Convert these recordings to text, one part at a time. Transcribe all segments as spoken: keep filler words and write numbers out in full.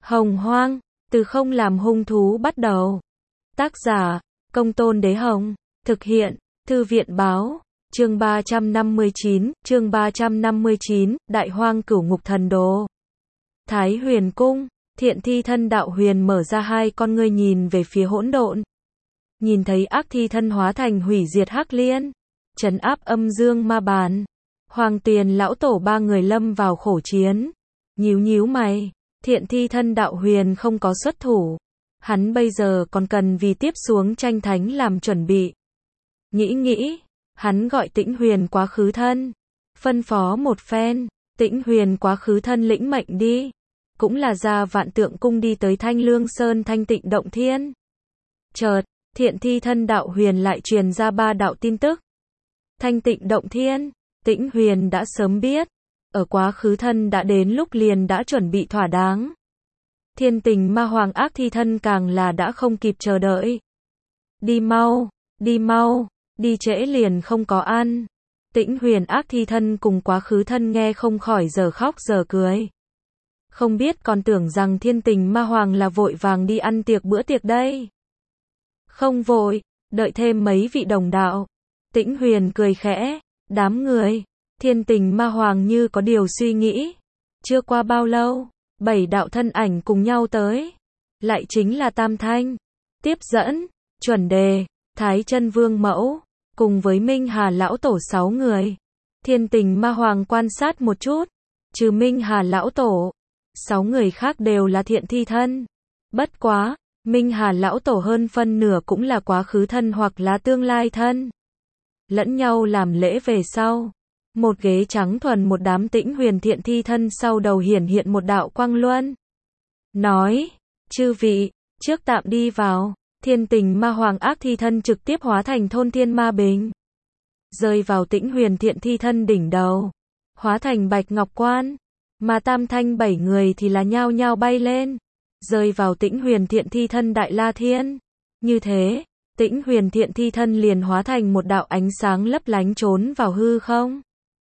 Hồng Hoang, từ không làm hung thú bắt đầu. Tác giả, Công Tôn Đế Hồng. Thực hiện, Thư viện Báo. Chương ba trăm năm mươi chín, chương ba trăm năm mươi chín, Đại Hoang Cửu Ngục Thần Đồ. Thái Huyền Cung, Thiện Thi Thân Đạo Huyền mở ra hai con ngươi nhìn về phía hỗn độn. Nhìn thấy ác thi thân hóa thành hủy diệt hắc liên, trấn áp âm dương ma bàn. Hoàng Tiền lão tổ ba người lâm vào khổ chiến. Nhíu nhíu mày, Thiện Thi Thân Đạo Huyền không có xuất thủ. Hắn bây giờ còn cần vì tiếp xuống tranh thánh làm chuẩn bị. Nghĩ nghĩ, hắn gọi Tĩnh Huyền quá khứ thân, phân phó một phen, Tĩnh Huyền quá khứ thân lĩnh mệnh đi, cũng là ra Vạn Tượng Cung đi tới Thanh Lương Sơn Thanh Tịnh Động Thiên. Chợt, Thiện Thi Thân Đạo Huyền lại truyền ra ba đạo tin tức. Thanh Tịnh Động Thiên, Tĩnh Huyền đã sớm biết, ở quá khứ thân đã đến lúc liền đã chuẩn bị thỏa đáng. Thiên Tình Ma Hoàng ác thi thân càng là đã không kịp chờ đợi. Đi mau, đi mau, đi trễ liền không có ăn. Tĩnh Huyền ác thi thân cùng quá khứ thân nghe không khỏi giờ khóc giờ cười. Không biết còn tưởng rằng Thiên Tình Ma Hoàng là vội vàng đi ăn tiệc bữa tiệc đây. Không vội, đợi thêm mấy vị đồng đạo. Tĩnh Huyền cười khẽ, đám người, Thiên Tình Ma Hoàng như có điều suy nghĩ. Chưa qua bao lâu, bảy đạo thân ảnh cùng nhau tới. Lại chính là Tam Thanh, Tiếp Dẫn, Chuẩn Đề, Thái Chân Vương Mẫu, cùng với Minh Hà Lão Tổ sáu người. Thiên Tình Ma Hoàng quan sát một chút, trừ Minh Hà Lão Tổ, sáu người khác đều là thiện thi thân. Bất quá, Minh Hà Lão Tổ hơn phân nửa cũng là quá khứ thân hoặc là tương lai thân. Lẫn nhau làm lễ về sau. Một ghế trắng thuần một đám Tĩnh Huyền thiện thi thân sau đầu hiển hiện một đạo quang luân. Nói, chư vị, trước tạm đi vào. Thiên Tình Ma Hoàng ác thi thân trực tiếp hóa thành thôn thiên ma bình. Rơi vào Tĩnh Huyền thiện thi thân đỉnh đầu. Hóa thành bạch ngọc quan. Mà Tam Thanh bảy người thì là nhao nhao bay lên. Rơi vào Tĩnh Huyền thiện thi thân Đại La Thiên. Như thế, Tĩnh Huyền thiện thi thân liền hóa thành một đạo ánh sáng lấp lánh trốn vào hư không.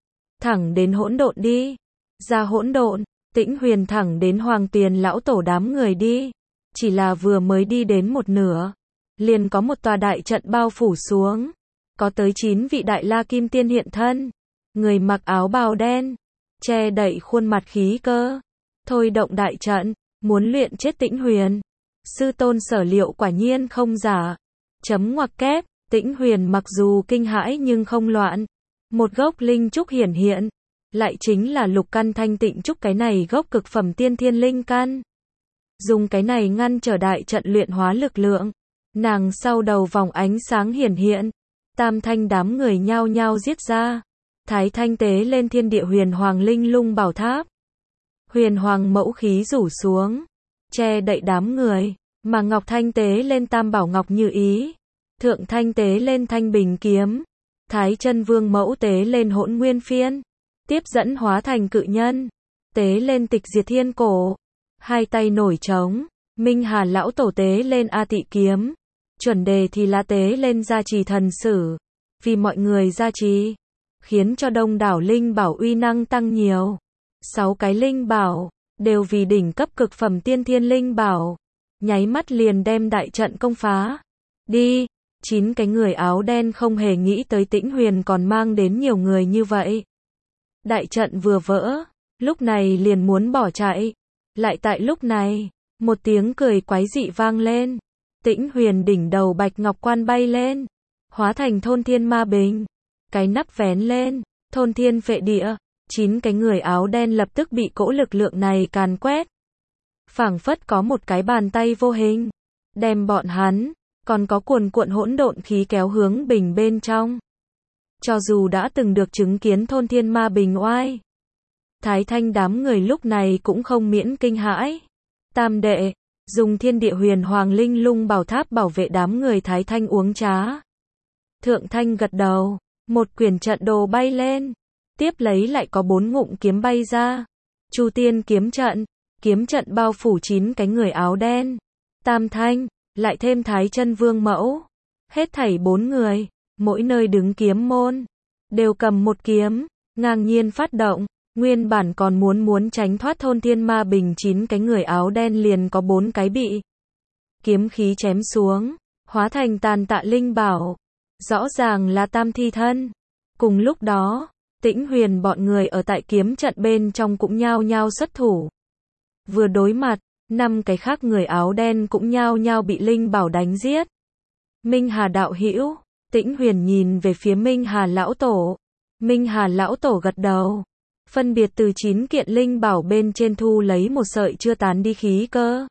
Thẳng đến hỗn độn đi. Ra hỗn độn, Tĩnh Huyền thẳng đến Hoàng Tiền lão tổ đám người đi. Chỉ là vừa mới đi đến một nửa, liền có một tòa đại trận bao phủ xuống. Có tới chín vị đại la kim tiên hiện thân. Người mặc áo bào đen, che đậy khuôn mặt khí cơ. Thôi động đại trận, muốn luyện chết Tĩnh Huyền. Sư tôn sở liệu quả nhiên không giả. Chấm ngoặc kép, Tĩnh Huyền mặc dù kinh hãi nhưng không loạn. Một gốc linh trúc hiển hiện, lại chính là lục căn thanh tịnh trúc, cái này gốc cực phẩm tiên thiên linh căn. Dùng cái này ngăn trở đại trận luyện hóa lực lượng. Nàng sau đầu vòng ánh sáng hiển hiện, Tam Thanh đám người nhao nhao giết ra. Thái Thanh tế lên thiên địa huyền hoàng linh lung bảo tháp. Huyền hoàng mẫu khí rủ xuống, che đậy đám người, mà Ngọc Thanh tế lên tam bảo ngọc như ý. Thượng Thanh tế lên thanh bình kiếm. Thái Chân Vương mẫu tế lên hỗn nguyên phiên. Tiếp Dẫn hóa thành cự nhân, tế lên tịch diệt thiên cổ. Hai tay nổi trống, Minh Hà Lão Tổ tế lên A Tị kiếm. Chuẩn Đề thì là tế lên gia trì thần sử. Vì mọi người gia trì, khiến cho đông đảo linh bảo uy năng tăng nhiều. Sáu cái linh bảo, đều vì đỉnh cấp cực phẩm tiên thiên linh bảo. Nháy mắt liền đem đại trận công phá. Đi! Chín cái người áo đen không hề nghĩ tới Tĩnh Huyền còn mang đến nhiều người như vậy. Đại trận vừa vỡ, lúc này liền muốn bỏ chạy. Lại tại lúc này, một tiếng cười quái dị vang lên. Tĩnh Huyền đỉnh đầu bạch ngọc quan bay lên, hóa thành thôn thiên ma bình. Cái nắp vén lên, thôn thiên phệ địa. Chín cái người áo đen lập tức bị cỗ lực lượng này càn quét. Phảng phất có một cái bàn tay vô hình, đem bọn hắn, còn có cuồn cuộn hỗn độn khí kéo hướng bình bên trong. Cho dù đã từng được chứng kiến thôn thiên ma bình oai, Thái Thanh đám người lúc này cũng không miễn kinh hãi. Tam đệ, dùng thiên địa huyền hoàng linh lung bảo tháp bảo vệ đám người Thái Thanh uống trá. Thượng Thanh gật đầu, một quyển trận đồ bay lên, tiếp lấy lại có bốn ngụm kiếm bay ra. Chu Tiên kiếm trận, kiếm trận bao phủ chín cái người áo đen. Tam Thanh, lại thêm Thái Chân Vương mẫu. Hết thảy bốn người, mỗi nơi đứng kiếm môn, đều cầm một kiếm, ngang nhiên phát động. Nguyên bản còn muốn muốn tránh thoát thôn thiên ma bình chín cái người áo đen liền có bốn cái bị kiếm khí chém xuống, hóa thành tàn tạ linh bảo. Rõ ràng là tam thi thân. Cùng lúc đó, Tĩnh Huyền bọn người ở tại kiếm trận bên trong cũng nhao nhao xuất thủ. Vừa đối mặt, năm cái khác người áo đen cũng nhao nhao bị linh bảo đánh giết. Minh Hà đạo hữu, Tĩnh Huyền nhìn về phía Minh Hà lão tổ. Minh Hà lão tổ gật đầu, phân biệt từ chín kiện linh bảo bên trên thu lấy một sợi chưa tán đi khí cơ.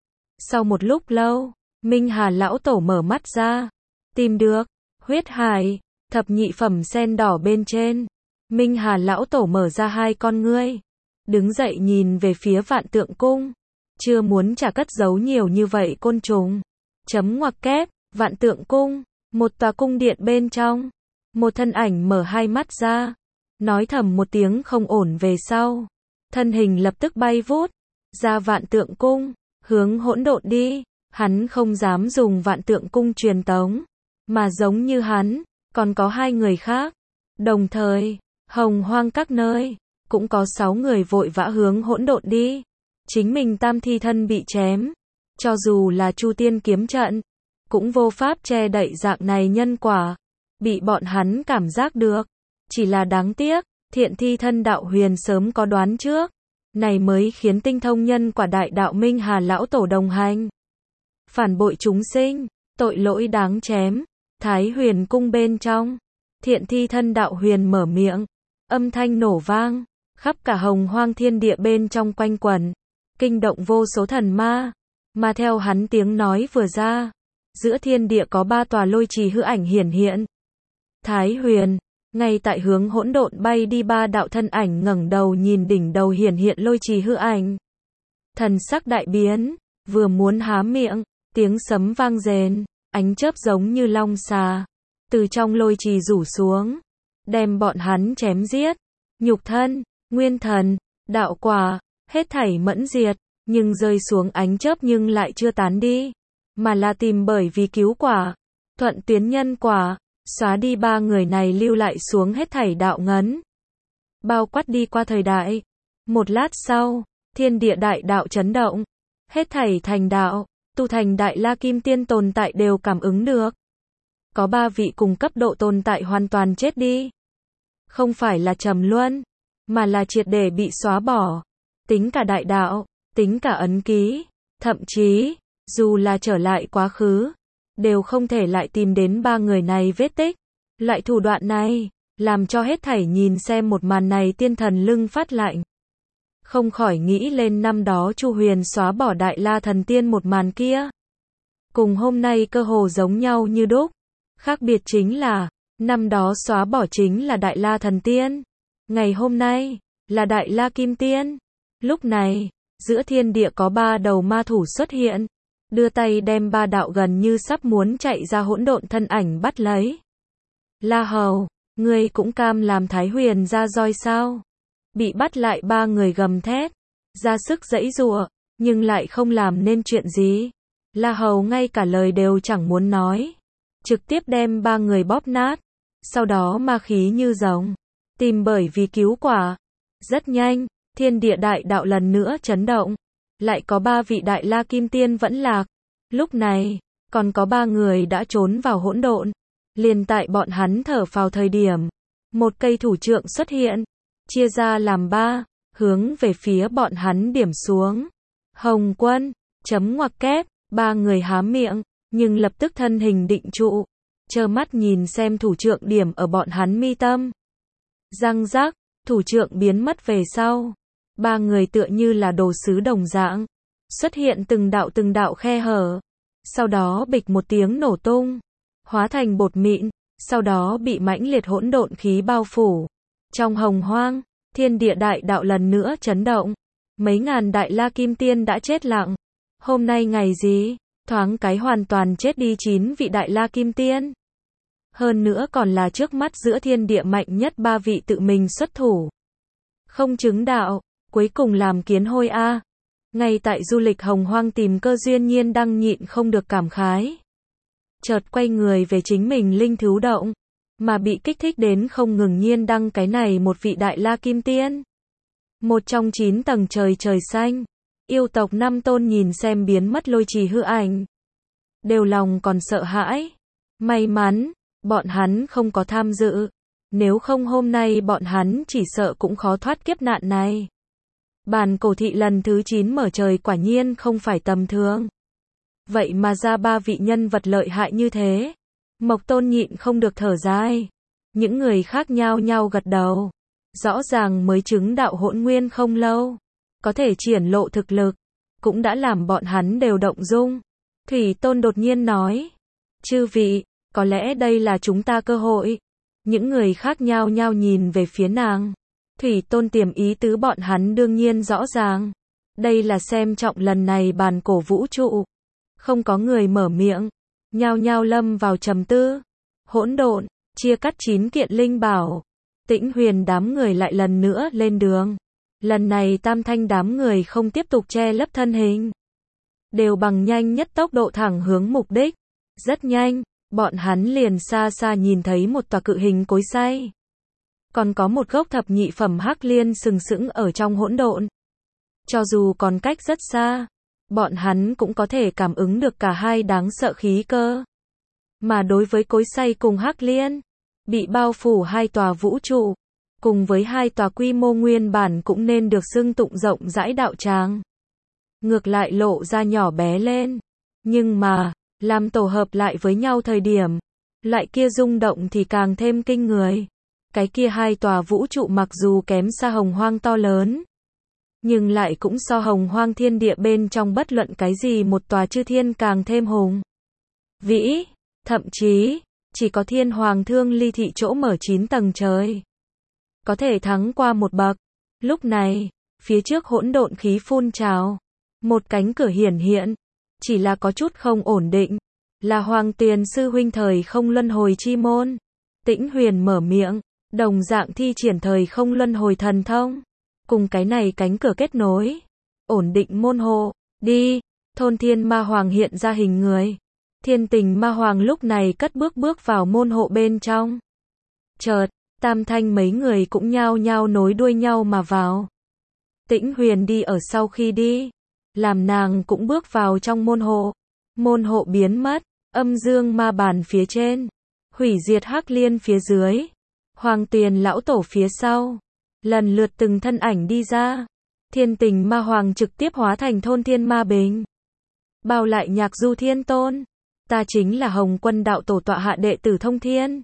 Sau một lúc lâu, Minh Hà lão tổ mở mắt ra, tìm được huyết hải, thập nhị phẩm sen đỏ bên trên. Minh Hà lão tổ mở ra hai con ngươi, đứng dậy nhìn về phía Vạn Tượng cung, chưa muốn trả cất giấu nhiều như vậy côn trùng. Chấm ngoặc kép, Vạn Tượng cung, một tòa cung điện bên trong, một thân ảnh mở hai mắt ra, nói thầm một tiếng không ổn về sau, thân hình lập tức bay vút ra Vạn Tượng cung, hướng hỗn độn đi. Hắn không dám dùng Vạn Tượng cung truyền tống, mà giống như hắn, còn có hai người khác. Đồng thời, Hồng Hoang các nơi, cũng có sáu người vội vã hướng hỗn độn đi. Chính mình tam thi thân bị chém, cho dù là Chu Tiên kiếm trận, cũng vô pháp che đậy dạng này nhân quả, bị bọn hắn cảm giác được. Chỉ là đáng tiếc, thiện thi thân đạo huyền sớm có đoán trước, này mới khiến tinh thông nhân quả đại đạo Minh Hà lão tổ đồng hành. Phản bội chúng sinh, tội lỗi đáng chém. Thái Huyền cung bên trong, thiện thi thân đạo huyền mở miệng, âm thanh nổ vang, khắp cả Hồng Hoang thiên địa bên trong quanh quẩn, kinh động vô số thần ma. Mà theo hắn tiếng nói vừa ra, giữa thiên địa có ba tòa lôi trì hư ảnh hiển hiện. Thái Huyền, ngay tại hướng hỗn độn bay đi ba đạo thân ảnh ngẩng đầu nhìn đỉnh đầu hiển hiện lôi trì hư ảnh. Thần sắc đại biến, vừa muốn há miệng, tiếng sấm vang rền, ánh chớp giống như long xà, từ trong lôi trì rủ xuống, đem bọn hắn chém giết. Nhục thân, nguyên thần, đạo quả, hết thảy mẫn diệt, nhưng rơi xuống ánh chớp nhưng lại chưa tán đi, mà là tìm bởi vì cứu quả, thuận tuyến nhân quả, xóa đi ba người này lưu lại xuống hết thảy đạo ngấn, bao quát đi qua thời đại. Một lát sau, thiên địa đại đạo chấn động, hết thảy thành đạo, tu thành đại la kim tiên tồn tại đều cảm ứng được. Có ba vị cùng cấp độ tồn tại hoàn toàn chết đi. Không phải là trầm luân, mà là triệt để bị xóa bỏ. Tính cả đại đạo, tính cả ấn ký, thậm chí, dù là trở lại quá khứ, đều không thể lại tìm đến ba người này vết tích. Loại thủ đoạn này, làm cho hết thảy nhìn xem một màn này tiên thần lưng phát lạnh. Không khỏi nghĩ lên năm đó Chu Huyền xóa bỏ Đại La Thần Tiên một màn kia. Cùng hôm nay cơ hồ giống nhau như đúc. Khác biệt chính là, năm đó xóa bỏ chính là Đại La Thần Tiên. Ngày hôm nay, là Đại La Kim Tiên. Lúc này, giữa thiên địa có ba đầu ma thủ xuất hiện. Đưa tay đem ba đạo gần như sắp muốn chạy ra hỗn độn thân ảnh bắt lấy. La Hầu, ngươi cũng cam làm Thái Huyền ra roi sao? Bị bắt lại ba người gầm thét, ra sức giãy giụa, nhưng lại không làm nên chuyện gì. La Hầu ngay cả lời đều chẳng muốn nói, trực tiếp đem ba người bóp nát, sau đó ma khí như rồng, tìm bởi vì cứu quả. Rất nhanh, thiên địa đại đạo lần nữa chấn động, lại có ba vị Đại La Kim Tiên vẫn lạc. Lúc này, còn có ba người đã trốn vào hỗn độn. Liền tại bọn hắn thở phào thời điểm, một cây thủ trượng xuất hiện, chia ra làm ba, hướng về phía bọn hắn điểm xuống. Hồng Quân, chấm ngoặc kép, ba người há miệng, nhưng lập tức thân hình định trụ, trơ mắt nhìn xem thủ trượng điểm ở bọn hắn mi tâm. Răng rác, thủ trượng biến mất về sau. Ba người tựa như là đồ sứ đồng dạng, xuất hiện từng đạo từng đạo khe hở. Sau đó bịch một tiếng nổ tung, hóa thành bột mịn, sau đó bị mãnh liệt hỗn độn khí bao phủ. Trong Hồng Hoang, thiên địa đại đạo lần nữa chấn động. Mấy ngàn Đại La Kim Tiên đã chết lặng. Hôm nay ngày gì? Thoáng cái hoàn toàn chết đi chín vị Đại La Kim Tiên. Hơn nữa còn là trước mắt giữa thiên địa mạnh nhất ba vị tự mình xuất thủ. Không chứng đạo, cuối cùng làm kiến hôi a. Ngay tại du lịch Hồng Hoang tìm cơ duyên Nhiên Đăng nhịn không được cảm khái. Chợt quay người về chính mình linh thú động, mà bị kích thích đến không ngừng Nhiên Đăng cái này một vị Đại La Kim Tiên. Một trong chín tầng trời trời xanh, yêu tộc Năm Tôn nhìn xem biến mất lôi trì hư ảnh, đều lòng còn sợ hãi. May mắn, bọn hắn không có tham dự, nếu không hôm nay bọn hắn chỉ sợ cũng khó thoát kiếp nạn này. Bàn cổ thị lần thứ chín mở trời quả nhiên không phải tầm thường. Vậy mà ra ba vị nhân vật lợi hại như thế. Mộc Tôn nhịn không được thở dài. Những người khác nhao nhao gật đầu. Rõ ràng mới chứng đạo hỗn nguyên không lâu, có thể triển lộ thực lực, cũng đã làm bọn hắn đều động dung. Thủy Tôn đột nhiên nói, chư vị, có lẽ đây là chúng ta cơ hội. Những người khác nhao nhao nhìn về phía nàng. Thủy Tôn tiềm ý tứ bọn hắn đương nhiên rõ ràng. Đây là xem trọng lần này bàn cổ vũ trụ. Không có người mở miệng, nhao nhao lâm vào trầm tư. Hỗn độn, chia cắt chín kiện linh bảo. Tĩnh Huyền đám người lại lần nữa lên đường. Lần này Tam Thanh đám người không tiếp tục che lấp thân hình, đều bằng nhanh nhất tốc độ thẳng hướng mục đích. Rất nhanh, bọn hắn liền xa xa nhìn thấy một tòa cự hình cối xay. Còn có một gốc thập nhị phẩm hắc liên sừng sững ở trong hỗn độn. Cho dù còn cách rất xa, bọn hắn cũng có thể cảm ứng được cả hai đáng sợ khí cơ. Mà đối với cối xay cùng hắc liên, bị bao phủ hai tòa vũ trụ, cùng với hai tòa quy mô nguyên bản cũng nên được xưng tụng rộng rãi đạo tràng, ngược lại lộ ra nhỏ bé lên. Nhưng mà, làm tổ hợp lại với nhau thời điểm, loại kia rung động thì càng thêm kinh người. Cái kia hai tòa vũ trụ mặc dù kém xa hồng hoang to lớn, nhưng lại cũng so hồng hoang thiên địa bên trong bất luận cái gì một tòa chư thiên càng thêm hùng vĩ, thậm chí chỉ có thiên hoàng thương ly thị chỗ mở chín tầng trời có thể thắng qua một bậc. Lúc này, phía trước hỗn độn khí phun trào, một cánh cửa hiển hiện, chỉ là có chút không ổn định, là Hoàng Tuyền sư huynh thời không luân hồi chi môn. Tĩnh Huyền mở miệng, đồng dạng thi triển thời không luân hồi thần thông, cùng cái này cánh cửa kết nối, ổn định môn hộ. Đi. Thôn Thiên Ma Hoàng hiện ra hình người. Thiên Tình Ma Hoàng lúc này cất bước bước vào môn hộ bên trong. Chợt, Tam Thanh mấy người cũng nhao nhao nối đuôi nhau mà vào. Tĩnh Huyền đi ở sau khi đi, làm nàng cũng bước vào trong môn hộ. Môn hộ biến mất, âm dương ma bản phía trên, hủy diệt hắc liên phía dưới, Hoàng Tuyền lão tổ phía sau, lần lượt từng thân ảnh đi ra. Thiên Tình Ma Hoàng trực tiếp hóa thành Thôn Thiên Ma Bình, bao lại Nhạc Du Thiên Tôn. Ta chính là Hồng Quân đạo tổ tọa hạ đệ tử Thông Thiên,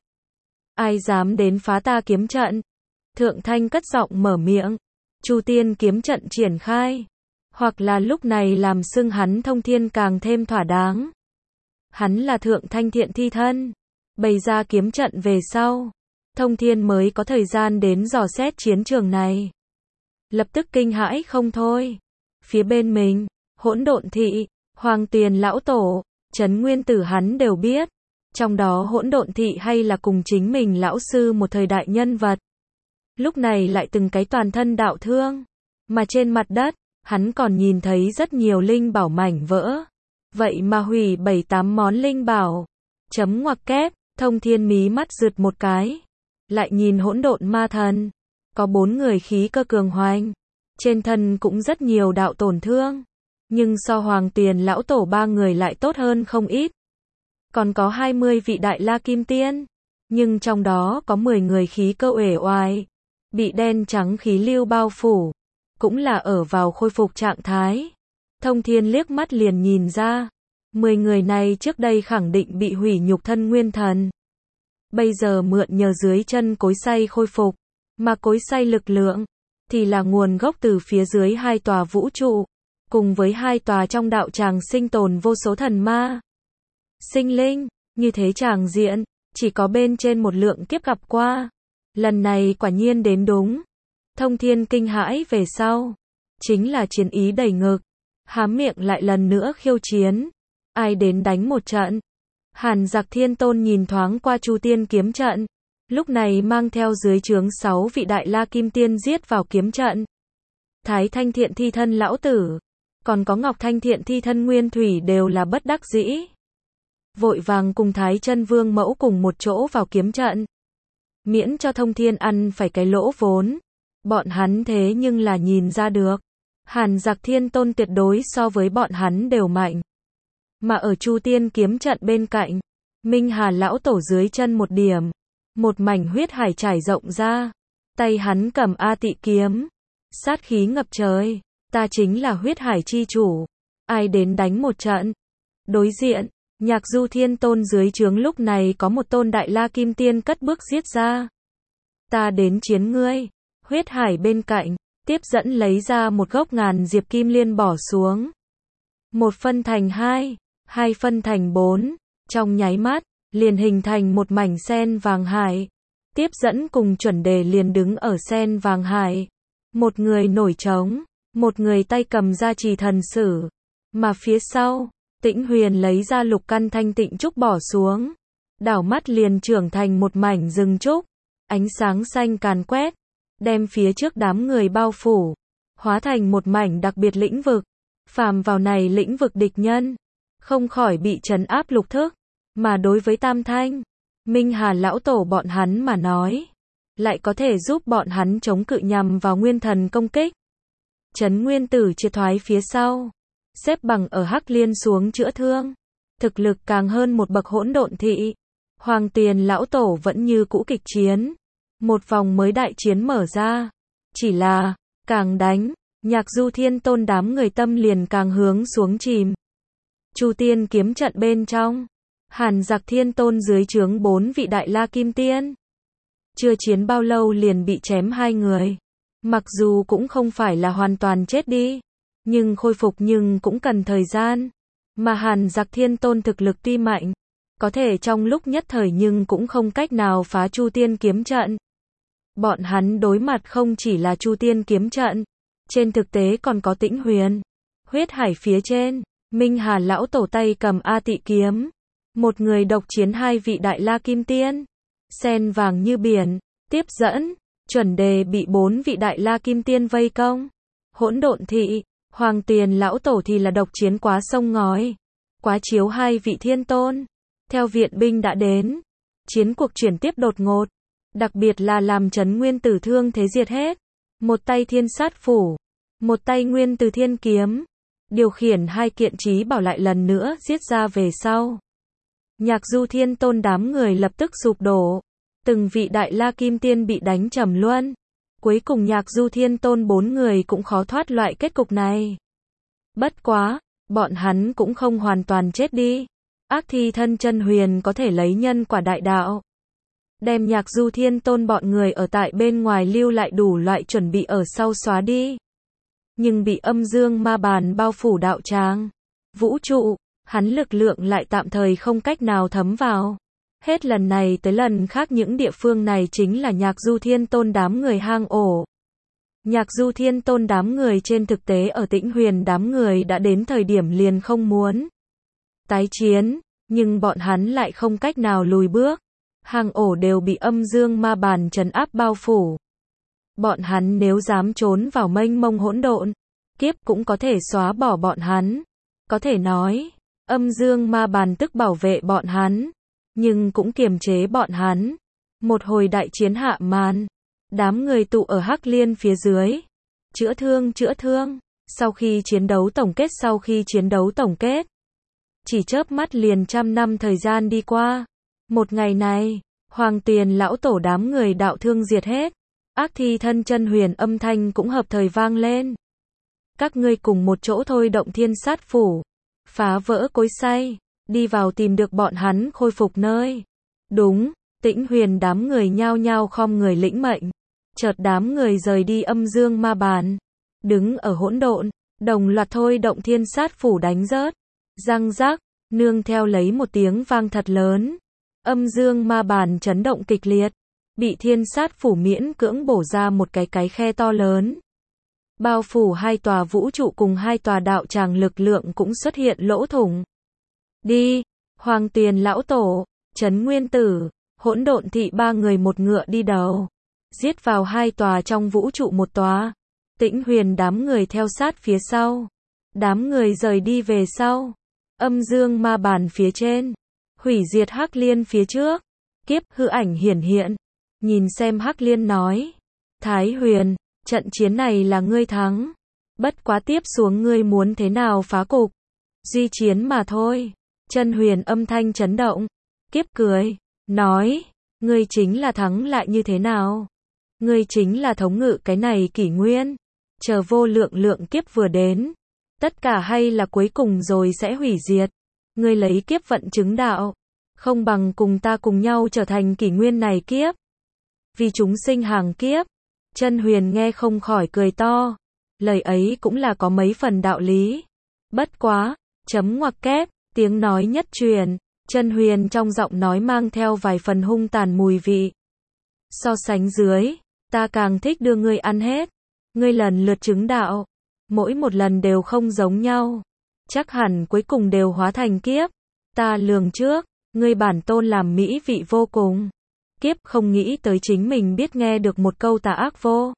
ai dám đến phá ta kiếm trận? Thượng Thanh cất giọng mở miệng. Chu Tiên kiếm trận triển khai, hoặc là lúc này làm xưng hắn Thông Thiên càng thêm thỏa đáng. Hắn là Thượng Thanh thiện thi thân, bày ra kiếm trận về sau, Thông Thiên mới có thời gian đến dò xét chiến trường này. Lập tức kinh hãi không thôi. Phía bên mình, Hỗn Độn thị, Hoàng Tuyền lão tổ, Trấn Nguyên Tử hắn đều biết. Trong đó Hỗn Độn thị hay là cùng chính mình lão sư một thời đại nhân vật. Lúc này lại từng cái toàn thân đạo thương. Mà trên mặt đất, hắn còn nhìn thấy rất nhiều linh bảo mảnh vỡ. Vậy mà hủy bảy tám món linh bảo. Chấm ngoặc kép, Thông Thiên mí mắt rượt một cái. Lại nhìn Hỗn Độn ma thần. Có bốn người khí cơ cường hoành. Trên thân cũng rất nhiều đạo tổn thương. Nhưng so Hoàng Tuyền lão tổ ba người lại tốt hơn không ít. Còn có hai mươi vị đại la kim tiên. Nhưng trong đó có mười người khí cơ uể oải, bị đen trắng khí lưu bao phủ. Cũng là ở vào khôi phục trạng thái. Thông Thiên liếc mắt liền nhìn ra. mười người này trước đây khẳng định bị hủy nhục thân nguyên thần. Bây giờ mượn nhờ dưới chân cối xay khôi phục. Mà cối xay lực lượng thì là nguồn gốc từ phía dưới hai tòa vũ trụ, cùng với hai tòa trong đạo tràng sinh tồn vô số thần ma, sinh linh. Như thế tràng diện, chỉ có bên trên một lượng kiếp gặp qua. Lần này quả nhiên đến đúng. Thông Thiên kinh hãi về sau, chính là chiến ý đầy ngực, há miệng lại lần nữa khiêu chiến. Ai đến đánh một trận? Hàn Giặc Thiên Tôn nhìn thoáng qua Chu Tiên kiếm trận, lúc này mang theo dưới trướng sáu vị đại la kim tiên giết vào kiếm trận. Thái Thanh thiện thi thân lão tử, còn có Ngọc Thanh thiện thi thân Nguyên Thủy đều là bất đắc dĩ, vội vàng cùng Thái Chân Vương mẫu cùng một chỗ vào kiếm trận, miễn cho Thông Thiên ăn phải cái lỗ vốn. Bọn hắn thế nhưng là nhìn ra được. Hàn Giặc Thiên Tôn tuyệt đối so với bọn hắn đều mạnh. Mà ở Chu Tiên kiếm trận bên cạnh, Minh Hà lão tổ dưới chân một điểm, một mảnh huyết hải trải rộng ra, tay hắn cầm A Tị kiếm, sát khí ngập trời, ta chính là huyết hải chi chủ, ai đến đánh một trận. Đối diện, Nhạc Du Thiên Tôn dưới trướng lúc này có một tôn Đại La Kim Tiên cất bước giết ra. Ta đến chiến ngươi. Huyết hải bên cạnh, tiếp dẫn lấy ra một gốc ngàn diệp kim liên bỏ xuống. Một phân thành hai, hai phân thành bốn, trong nháy mắt, liền hình thành một mảnh sen vàng hải. Tiếp dẫn cùng chuẩn đề liền đứng ở sen vàng hải. Một người nổi trống, một người tay cầm gia trì thần sử. Mà phía sau, Tĩnh Huyền lấy ra lục căn thanh tịnh trúc bỏ xuống. Đảo mắt liền trưởng thành một mảnh rừng trúc. Ánh sáng xanh càn quét, đem phía trước đám người bao phủ, hóa thành một mảnh đặc biệt lĩnh vực. Phàm vào này lĩnh vực địch nhân, không khỏi bị trấn áp lục thức. Mà đối với Tam Thanh, Minh Hà lão tổ bọn hắn mà nói, lại có thể giúp bọn hắn chống cự nhằm vào nguyên thần công kích. Trấn Nguyên Tử triệt thoái phía sau, xếp bằng ở Hắc Liên xuống chữa thương, thực lực càng hơn một bậc hỗn độn thị. Hoàng Tiền lão tổ vẫn như cũ kịch chiến, một vòng mới đại chiến mở ra, chỉ là càng đánh, Nhạc Du Thiên Tôn đám người tâm liền càng hướng xuống chìm. Chu Tiên kiếm trận bên trong, Hàn Giặc Thiên Tôn dưới trướng bốn vị Đại La Kim Tiên, chưa chiến bao lâu liền bị chém hai người. Mặc dù cũng không phải là hoàn toàn chết đi, nhưng khôi phục nhưng cũng cần thời gian. Mà Hàn Giặc Thiên Tôn thực lực tuy mạnh, có thể trong lúc nhất thời nhưng cũng không cách nào phá Chu Tiên kiếm trận. Bọn hắn đối mặt không chỉ là Chu Tiên kiếm trận, trên thực tế còn có Tĩnh Huyền. Huyết hải phía trên, Minh Hà lão tổ tay cầm A Tị kiếm, một người độc chiến hai vị Đại La Kim Tiên. Sen vàng như biển, tiếp dẫn, chuẩn đề bị bốn vị Đại La Kim Tiên vây công. Hỗn độn thị, Hoàng Tiền lão tổ thì là độc chiến quá sông ngói, quá chiếu hai vị thiên tôn. Theo viện binh đã đến, chiến cuộc chuyển tiếp đột ngột, đặc biệt là làm Trấn Nguyên Tử thương thế diệt hết. Một tay thiên sát phủ, một tay Nguyên Từ Thiên kiếm, điều khiển hai kiện trí bảo lại lần nữa giết ra về sau. Nhạc Du Thiên Tôn đám người lập tức sụp đổ, từng vị Đại La Kim Tiên bị đánh trầm luân. Cuối cùng Nhạc Du Thiên Tôn bốn người cũng khó thoát loại kết cục này. Bất quá, bọn hắn cũng không hoàn toàn chết đi. Ác thi thân chân huyền có thể lấy nhân quả đại đạo, đem Nhạc Du Thiên Tôn bọn người ở tại bên ngoài lưu lại đủ loại chuẩn bị ở sau xóa đi. Nhưng bị âm dương ma bàn bao phủ đạo tràng, vũ trụ, hắn lực lượng lại tạm thời không cách nào thấm vào. Hết lần này tới lần khác những địa phương này chính là Nhạc Du Thiên Tôn đám người hang ổ. Nhạc Du Thiên Tôn đám người trên thực tế ở Tĩnh Huyền đám người đã đến thời điểm liền không muốn tái chiến, nhưng bọn hắn lại không cách nào lùi bước. Hang ổ đều bị âm dương ma bàn trấn áp bao phủ. Bọn hắn nếu dám trốn vào mênh mông hỗn độn, kiếp cũng có thể xóa bỏ bọn hắn. Có thể nói, âm dương ma bàn tức bảo vệ bọn hắn, nhưng cũng kiềm chế bọn hắn. Một hồi đại chiến hạ màn, đám người tụ ở Hắc Liên phía dưới, chữa thương chữa thương. Sau khi chiến đấu tổng kết sau khi chiến đấu tổng kết, chỉ chớp mắt liền trăm năm thời gian đi qua. Một ngày này, Hoàng Tiền lão tổ đám người đạo thương diệt hết. Ác thi thân chân huyền âm thanh cũng hợp thời vang lên. Các ngươi cùng một chỗ thôi động thiên sát phủ, phá vỡ cối xay, đi vào tìm được bọn hắn khôi phục nơi. Đúng, Tĩnh Huyền đám người nhao nhao khom người lĩnh mệnh. Chợt đám người rời đi âm dương ma bàn, đứng ở hỗn độn, đồng loạt thôi động thiên sát phủ đánh rớt. Răng rác, nương theo lấy một tiếng vang thật lớn. Âm dương ma bàn chấn động kịch liệt, bị thiên sát phủ miễn cưỡng bổ ra một cái cái khe to lớn. Bao phủ hai tòa vũ trụ cùng hai tòa đạo tràng lực lượng cũng xuất hiện lỗ thủng. Đi, Hoàng Tiền lão tổ, Trấn Nguyên Tử, Hỗn Độn thị ba người một ngựa đi đầu, giết vào hai tòa trong vũ trụ một tòa. Tĩnh Huyền đám người theo sát phía sau. Đám người rời đi về sau. Âm dương ma bàn phía trên, hủy diệt Hắc Liên phía trước. Kiếp hư ảnh hiển hiện, nhìn xem Hắc Liên nói: Thái Huyền, trận chiến này là ngươi thắng. Bất quá tiếp xuống ngươi muốn thế nào phá cục? Duy chiến mà thôi. Chân Huyền âm thanh chấn động. Kiếp cười, nói, ngươi chính là thắng lại như thế nào? Ngươi chính là thống ngự cái này kỷ nguyên. Chờ vô lượng lượng kiếp vừa đến. Tất cả hay là cuối cùng rồi sẽ hủy diệt. Ngươi lấy kiếp vận chứng đạo. Không bằng cùng ta cùng nhau trở thành kỷ nguyên này kiếp. Vì chúng sinh hàng kiếp. Chân Huyền nghe không khỏi cười to. Lời ấy cũng là có mấy phần đạo lý. Bất quá, chấm ngoặc kép, tiếng nói nhất truyền. Chân Huyền trong giọng nói mang theo vài phần hung tàn mùi vị. So sánh dưới, ta càng thích đưa ngươi ăn hết. Ngươi lần lượt chứng đạo. Mỗi một lần đều không giống nhau. Chắc hẳn cuối cùng đều hóa thành kiếp. Ta lường trước, ngươi bản tôn làm mỹ vị vô cùng. Kiếp không nghĩ tới chính mình biết nghe được một câu tà ác vô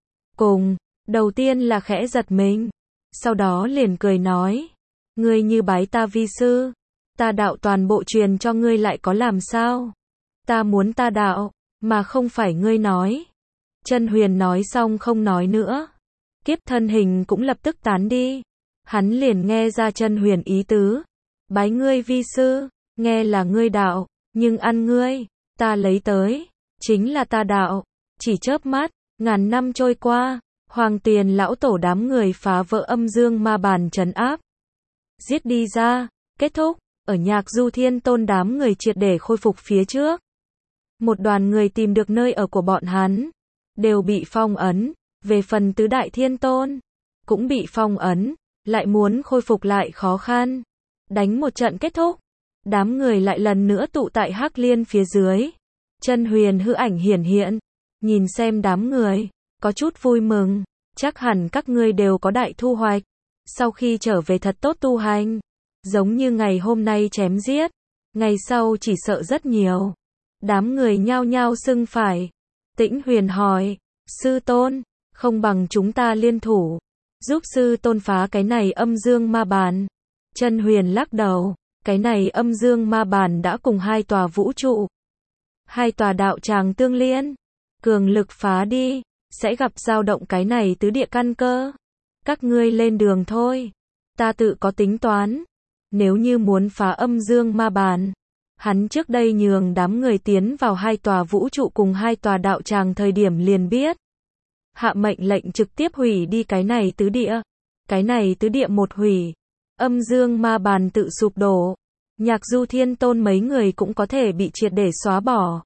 cùng. Đầu tiên là khẽ giật mình. Sau đó liền cười nói. Ngươi như bái ta vi sư. Ta đạo toàn bộ truyền cho ngươi lại có làm sao? Ta muốn ta đạo, mà không phải ngươi nói. Chân Huyền nói xong không nói nữa. Kiếp thân hình cũng lập tức tán đi. Hắn liền nghe ra Chân Huyền ý tứ. Bái ngươi vi sư, nghe là ngươi đạo, nhưng ăn ngươi, ta lấy tới, chính là ta đạo. Chỉ chớp mắt, ngàn năm trôi qua, Hoàng Tiền lão tổ đám người phá vỡ âm dương ma bàn trấn áp. Giết đi ra, kết thúc, ở Nhạc Du Thiên Tôn đám người triệt để khôi phục phía trước. Một đoàn người tìm được nơi ở của bọn hắn, đều bị phong ấn, về phần tứ đại thiên tôn, cũng bị phong ấn, lại muốn khôi phục lại khó khăn. Đánh một trận kết thúc, đám người lại lần nữa tụ tại Hắc Liên phía dưới. Chân Huyền hư ảnh hiển hiện, nhìn xem đám người, có chút vui mừng, chắc hẳn các ngươi đều có đại thu hoạch. Sau khi trở về thật tốt tu hành, giống như ngày hôm nay chém giết, ngày sau chỉ sợ rất nhiều. Đám người nhao nhao xưng phải. Tĩnh Huyền hỏi, sư tôn, không bằng chúng ta liên thủ, giúp sư tôn phá cái này âm dương ma bàn. Chân Huyền lắc đầu, cái này âm dương ma bàn đã cùng hai tòa vũ trụ, hai tòa đạo tràng tương liên, cường lực phá đi, sẽ gặp dao động cái này tứ địa căn cơ. Các ngươi lên đường thôi, ta tự có tính toán. Nếu như muốn phá âm dương ma bàn, hắn trước đây nhường đám người tiến vào hai tòa vũ trụ cùng hai tòa đạo tràng thời điểm liền biết. Hạ mệnh lệnh trực tiếp hủy đi cái này tứ địa. Cái này tứ địa một hủy, âm dương ma bàn tự sụp đổ. Nhạc Du Thiên Tôn mấy người cũng có thể bị triệt để xóa bỏ.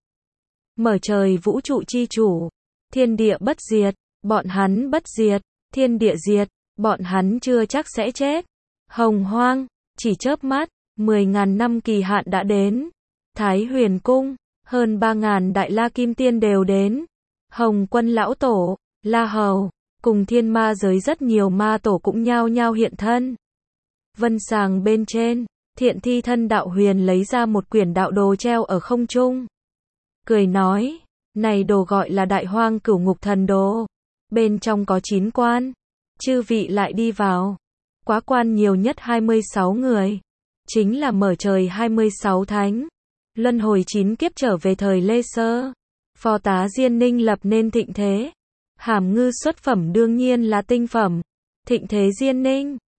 Mở trời vũ trụ chi chủ, thiên địa bất diệt, bọn hắn bất diệt, thiên địa diệt, bọn hắn chưa chắc sẽ chết. Hồng Hoang, chỉ chớp mắt, mười ngàn năm kỳ hạn đã đến. Thái Huyền Cung, hơn ba ngàn đại la kim tiên đều đến. Hồng Quân lão tổ, La Hầu, cùng thiên ma giới rất nhiều ma tổ cũng nhao nhao hiện thân. Vân sàng bên trên, Thiện Thi thân đạo huyền lấy ra một quyển đạo đồ treo ở không trung. Cười nói, này đồ gọi là Đại Hoang Cửu Ngục Thần Đồ. Bên trong có chín quan, chư vị lại đi vào. Quá quan nhiều nhất hai mươi sáu người, chính là mở trời hai mươi sáu thánh. Luân hồi chín kiếp trở về thời Lê Sơ. Phó tá Diên Ninh lập nên thịnh thế. Hàm ngư xuất phẩm đương nhiên là tinh phẩm. Thịnh thế Diên Ninh,